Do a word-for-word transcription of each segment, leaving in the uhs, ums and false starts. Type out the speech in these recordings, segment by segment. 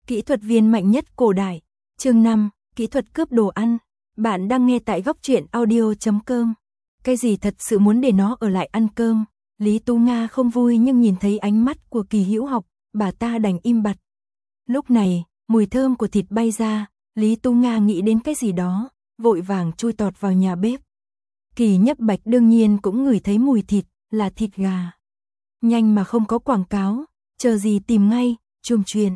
Kỹ thuật viên mạnh nhất cổ đại. Chương năm, kỹ thuật cướp đồ ăn. Bạn đang nghe tại góc truyện audio chấm com. Cái gì thật sự muốn để nó ở lại ăn cơm? Lý Tú Nga không vui nhưng nhìn thấy ánh mắt của Kỳ Hữu Học, bà ta đành im bặt. Lúc này, mùi thơm của thịt bay ra, Lý Tú Nga nghĩ đến cái gì đó, vội vàng chui tọt vào nhà bếp. Kỳ Nhất Bạch đương nhiên cũng ngửi thấy mùi thịt, là thịt gà. Nhanh mà không có quảng cáo, chờ gì tìm ngay, Chuông Chuyện.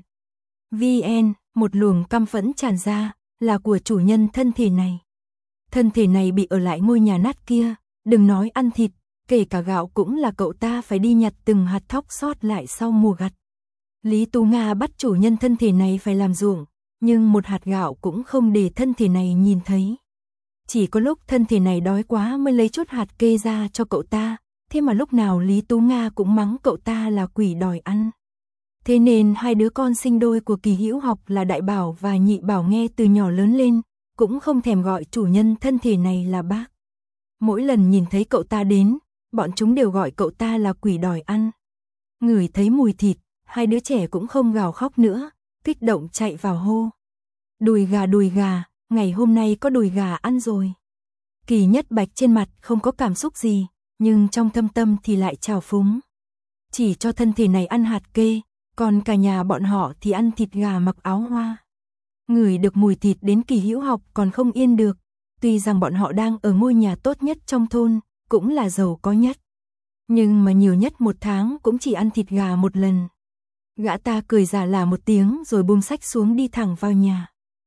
vê en, một luồng căm phẫn tràn ra, là của chủ nhân thân thể này. Thân thể này bị ở lại ngôi nhà nát kia, đừng nói ăn thịt, kể cả gạo cũng là cậu ta phải đi nhặt từng hạt thóc sót lại sau mùa gặt. Lý Tú Nga bắt chủ nhân thân thể này phải làm ruộng, nhưng một hạt gạo cũng không để thân thể này nhìn thấy. Chỉ có lúc thân thể này đói quá mới lấy chút hạt kê ra cho cậu ta, thế mà lúc nào Lý Tú Nga cũng mắng cậu ta là quỷ đòi ăn. Thế nên hai đứa con sinh đôi của Kỳ Hữu Học là Đại Bảo và Nhị Bảo nghe từ nhỏ lớn lên, cũng không thèm gọi chủ nhân thân thể này là bác. Mỗi lần nhìn thấy cậu ta đến, bọn chúng đều gọi cậu ta là quỷ đòi ăn. Ngửi thấy mùi thịt, hai đứa trẻ cũng không gào khóc nữa, kích động chạy vào hô. Đùi gà đùi gà, ngày hôm nay có đùi gà ăn rồi. Kỳ Nhất Bạch trên mặt không có cảm xúc gì, nhưng trong thâm tâm thì lại trào phúng. Chỉ cho thân thể này ăn hạt kê, còn cả nhà bọn họ thì ăn thịt gà mặc áo hoa. Ngửi được mùi thịt đến Kỳ Hữu Học còn không yên được, tuy rằng bọn họ đang ở ngôi nhà tốt nhất trong thôn, cũng là giàu có nhất. Nhưng mà nhiều nhất một tháng cũng chỉ ăn thịt gà một lần. Gã ta cười giả là một tiếng rồi buông sách xuống đi thẳng vào nhà.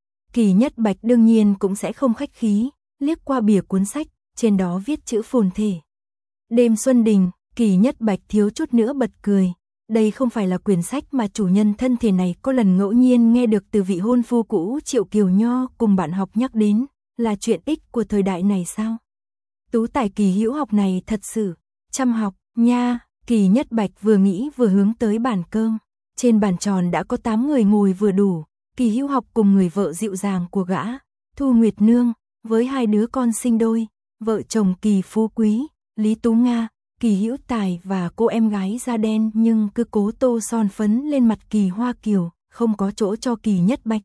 Kỳ Nhất Bạch đương nhiên cũng sẽ không khách khí, liếc qua bìa cuốn sách, trên đó viết chữ phồn thể. Đêm Xuân Đình, Kỳ Nhất Bạch thiếu chút nữa bật cười. Đây không phải là quyển sách mà chủ nhân thân thể này có lần ngẫu nhiên nghe được từ vị hôn phu cũ Triệu Kiều Nho cùng bạn học nhắc đến, là chuyện ích của thời đại này sao? Tú tài Kỳ Hữu Học này thật sự chăm học nha. Kỳ Nhất Bạch vừa nghĩ vừa hướng tới bàn cơm. Trên bàn tròn đã có tám người ngồi vừa đủ. Kỳ Hữu Học cùng người vợ dịu dàng của gã, Thu Nguyệt Nương, với hai đứa con sinh đôi, vợ chồng Kỳ Phú Quý, Lý Tú Nga, Kỳ Hữu Tài và cô em gái da đen nhưng cứ cố tô son phấn lên mặt Kỳ Hoa Kiều, không có chỗ cho Kỳ Nhất Bạch.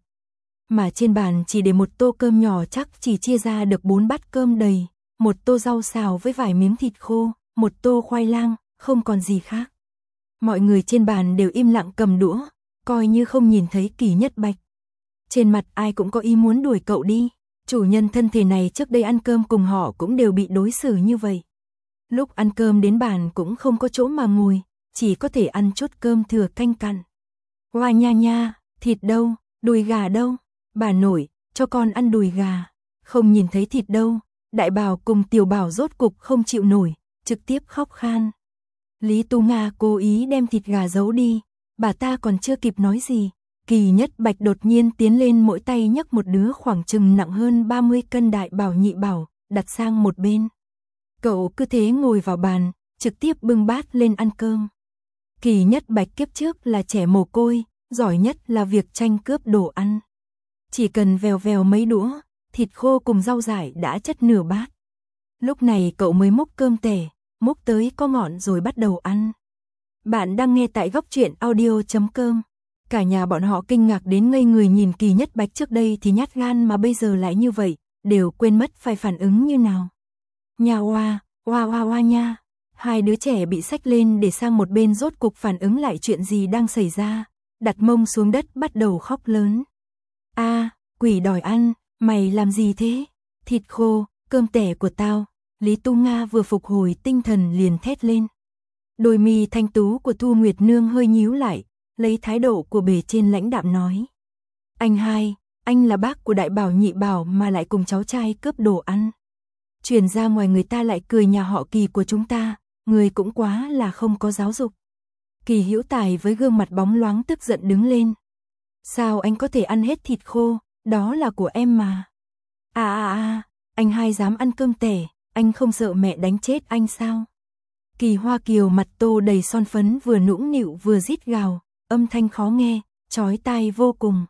Mà trên bàn chỉ để một tô cơm nhỏ chắc chỉ chia ra được bốn bát cơm đầy, một tô rau xào với vài miếng thịt khô, một tô khoai lang, không còn gì khác. Mọi người trên bàn đều im lặng cầm đũa, coi như không nhìn thấy Kỳ Nhất Bạch. Trên mặt ai cũng có ý muốn đuổi cậu đi, chủ nhân thân thể này trước đây ăn cơm cùng họ cũng đều bị đối xử như vậy. Lúc ăn cơm đến bàn cũng không có chỗ mà ngồi, chỉ có thể ăn chút cơm thừa canh cặn. Hoa nha nha, thịt đâu, đùi gà đâu, bà nội, cho con ăn đùi gà. Không nhìn thấy thịt đâu, Đại Bảo cùng Tiểu Bảo rốt cục không chịu nổi, trực tiếp khóc khan. Lý Tú Nga cố ý đem thịt gà giấu đi, bà ta còn chưa kịp nói gì. Kỳ Nhất Bạch đột nhiên tiến lên mỗi tay nhấc một đứa khoảng chừng nặng hơn ba mươi cân Đại Bảo Nhị Bảo, đặt sang một bên. Cậu cứ thế ngồi vào bàn, trực tiếp bưng bát lên ăn cơm. Kỳ Nhất Bạch kiếp trước là trẻ mồ côi, giỏi nhất là việc tranh cướp đồ ăn. Chỉ cần vèo vèo mấy đũa, thịt khô cùng rau rải đã chất nửa bát. Lúc này cậu mới múc cơm tẻ, múc tới có ngọn rồi bắt đầu ăn. Bạn đang nghe tại góc truyện audio chấm com. Cả nhà bọn họ kinh ngạc đến ngây người nhìn Kỳ Nhất Bạch trước đây thì nhát gan mà bây giờ lại như vậy, đều quên mất phải phản ứng như nào. Nhà oa, oa oa oa nha. Hai đứa trẻ bị xách lên để sang một bên rốt cục phản ứng lại chuyện gì đang xảy ra, đặt mông xuống đất bắt đầu khóc lớn. A, quỷ đòi ăn, mày làm gì thế? Thịt khô, cơm tẻ của tao. Lý Tú Nga vừa phục hồi tinh thần liền thét lên. Đôi mi thanh tú của Thu Nguyệt Nương hơi nhíu lại, lấy thái độ của bề trên lãnh đạm nói. Anh hai, anh là bác của Đại Bảo Nhị Bảo mà lại cùng cháu trai cướp đồ ăn. Truyền ra ngoài người ta lại cười nhà họ Kỳ của chúng ta, người cũng quá là không có giáo dục. Kỳ Hữu Tài với gương mặt bóng loáng tức giận đứng lên. Sao anh có thể ăn hết thịt khô, đó là của em mà. À à à, anh hai dám ăn cơm tẻ, anh không sợ mẹ đánh chết anh sao? Kỳ Hoa Kiều mặt tô đầy son phấn vừa nũng nịu vừa rít gào, âm thanh khó nghe, chói tai vô cùng.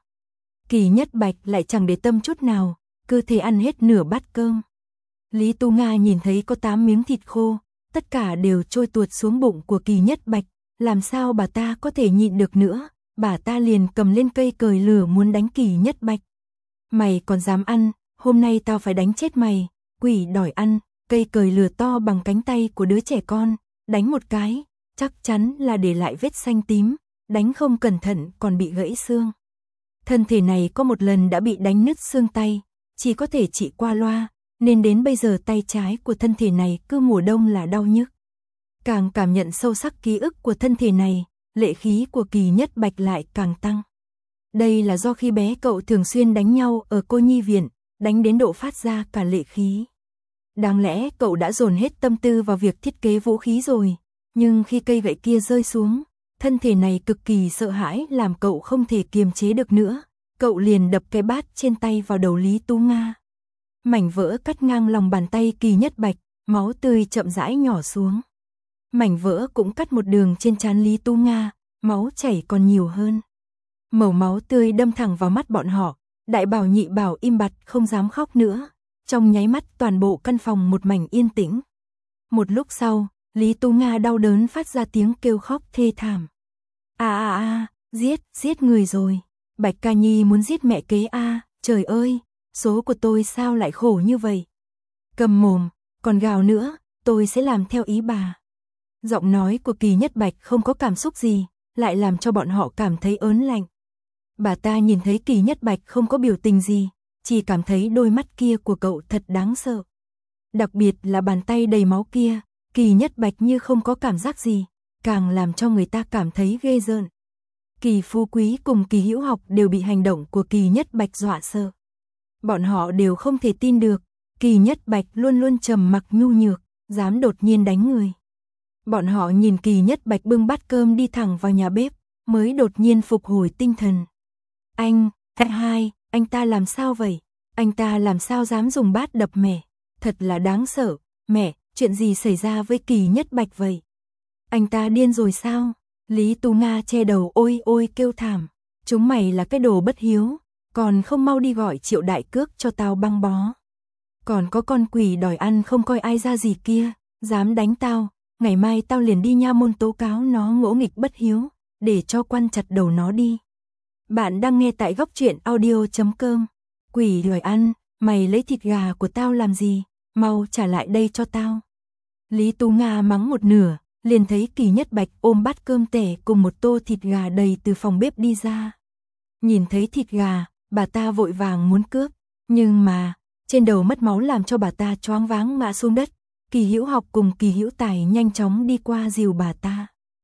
Kỳ Nhất Bạch lại chẳng để tâm chút nào, cứ thế ăn hết nửa bát cơm. Lý Tú Nga nhìn thấy có tám miếng thịt khô, tất cả đều trôi tuột xuống bụng của Kỳ Nhất Bạch, làm sao bà ta có thể nhịn được nữa, bà ta liền cầm lên cây cời lửa muốn đánh Kỳ Nhất Bạch. Mày còn dám ăn, hôm nay tao phải đánh chết mày, quỷ đòi ăn, cây cời lửa to bằng cánh tay của đứa trẻ con, đánh một cái, chắc chắn là để lại vết xanh tím, đánh không cẩn thận còn bị gãy xương. Thân thể này có một lần đã bị đánh nứt xương tay, chỉ có thể trị qua loa, nên đến bây giờ tay trái của thân thể này cứ mùa đông là đau nhức. Càng cảm nhận sâu sắc ký ức của thân thể này, lệ khí của Kỳ Nhất Bạch lại càng tăng. Đây là do khi bé cậu thường xuyên đánh nhau ở cô nhi viện, đánh đến độ phát ra cả lệ khí. Đáng lẽ cậu đã dồn hết tâm tư vào việc thiết kế vũ khí rồi, nhưng khi cây gậy kia rơi xuống, thân thể này cực kỳ sợ hãi làm cậu không thể kiềm chế được nữa, cậu liền đập cái bát trên tay vào đầu Lý Tú Nga. Mảnh vỡ cắt ngang lòng bàn tay Kỳ Nhất Bạch, máu tươi chậm rãi nhỏ xuống. Mảnh vỡ cũng cắt một đường trên trán Lý Tú Nga, máu chảy còn nhiều hơn. Mẩu máu tươi đâm thẳng vào mắt bọn họ, đại bảo nhị bảo im bặt không dám khóc nữa. Trong nháy mắt toàn bộ căn phòng một mảnh yên tĩnh. Một lúc sau, Lý Tú Nga đau đớn phát ra tiếng kêu khóc thê thảm. À à à, giết, giết người rồi. Bạch Ca Nhi muốn giết mẹ kế a, à, trời ơi, số của tôi sao lại khổ như vậy. Cầm mồm, còn gào nữa, tôi sẽ làm theo ý bà. Giọng nói của Kỳ Nhất Bạch không có cảm xúc gì, lại làm cho bọn họ cảm thấy ớn lạnh. Bà ta nhìn thấy Kỳ Nhất Bạch không có biểu tình gì, chỉ cảm thấy đôi mắt kia của cậu thật đáng sợ. Đặc biệt là bàn tay đầy máu kia, Kỳ Nhất Bạch như không có cảm giác gì, càng làm cho người ta cảm thấy ghê rợn. Kỳ Phú Quý cùng Kỳ Hữu Học đều bị hành động của Kỳ Nhất Bạch dọa sợ. Bọn họ đều không thể tin được, Kỳ Nhất Bạch luôn luôn trầm mặc nhu nhược, dám đột nhiên đánh người. Bọn họ nhìn Kỳ Nhất Bạch bưng bát cơm đi thẳng vào nhà bếp, mới đột nhiên phục hồi tinh thần. Anh, anh hai, anh ta làm sao vậy? Anh ta làm sao dám dùng bát đập mẹ? Thật là đáng sợ. Mẹ, chuyện gì xảy ra với Kỳ Nhất Bạch vậy? Anh ta điên rồi sao? Lý Tú Nga che đầu ôi ôi kêu thảm. Chúng mày là cái đồ bất hiếu, còn không mau đi gọi Triệu Đại Cước cho tao băng bó. Còn có con quỷ đòi ăn không coi ai ra gì kia, dám đánh tao, ngày mai tao liền đi nha môn tố cáo nó ngỗ nghịch bất hiếu, để cho quan chặt đầu nó đi. Bạn đang nghe tại góc truyện audio chấm com. Quỷ đòi ăn, mày lấy thịt gà của tao làm gì, mau trả lại đây cho tao. Lý Tú Nga mắng một nửa, liền thấy Kỳ Nhất Bạch ôm bát cơm tẻ cùng một tô thịt gà đầy từ phòng bếp đi ra. Nhìn thấy thịt gà, bà ta vội vàng muốn cướp, nhưng mà, trên đầu mất máu làm cho bà ta choáng váng ngã xuống đất. Kỳ Hữu Học cùng Kỳ Hữu Tài nhanh chóng đi qua dìu bà ta.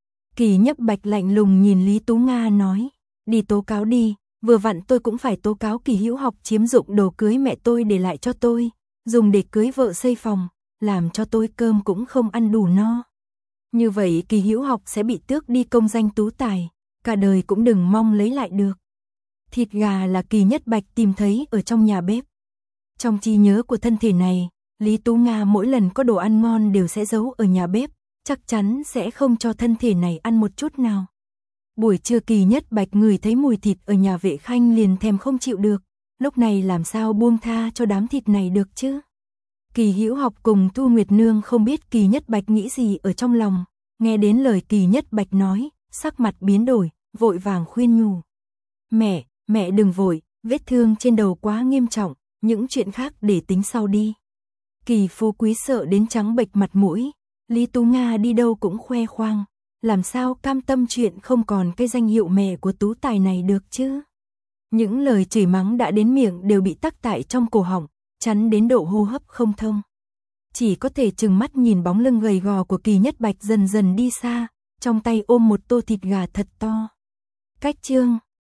Kỳ Nhất Bạch lạnh lùng nhìn Lý Tú Nga nói, đi tố cáo đi, vừa vặn tôi cũng phải tố cáo Kỳ Hữu Học chiếm dụng đồ cưới mẹ tôi để lại cho tôi, dùng để cưới vợ xây phòng, làm cho tôi cơm cũng không ăn đủ no. Như vậy Kỳ Hữu Học sẽ bị tước đi công danh tú tài, cả đời cũng đừng mong lấy lại được. Thịt gà là Kỳ Nhất Bạch tìm thấy ở trong nhà bếp. Trong trí nhớ của thân thể này, Lý Tú Nga mỗi lần có đồ ăn ngon đều sẽ giấu ở nhà bếp, chắc chắn sẽ không cho thân thể này ăn một chút nào. Buổi trưa Kỳ Nhất Bạch ngửi thấy mùi thịt ở nhà vệ khanh liền thèm không chịu được, lúc này làm sao buông tha cho đám thịt này được chứ. Kỳ Hữu Học cùng Thu Nguyệt Nương không biết Kỳ Nhất Bạch nghĩ gì ở trong lòng, nghe đến lời Kỳ Nhất Bạch nói, sắc mặt biến đổi, vội vàng khuyên nhủ. Mẹ, mẹ đừng vội, vết thương trên đầu quá nghiêm trọng, những chuyện khác để tính sau đi. Kỳ Phú Quý sợ đến trắng bệch mặt mũi, Lý Tú Nga đi đâu cũng khoe khoang, làm sao cam tâm chuyện không còn cái danh hiệu mẹ của tú tài này được chứ. Những lời chửi mắng đã đến miệng đều bị tắc tại trong cổ họng, chắn đến độ hô hấp không thông. Chỉ có thể trừng mắt nhìn bóng lưng gầy gò của Kỳ Nhất Bạch dần dần đi xa, trong tay ôm một tô thịt gà thật to. Cách chương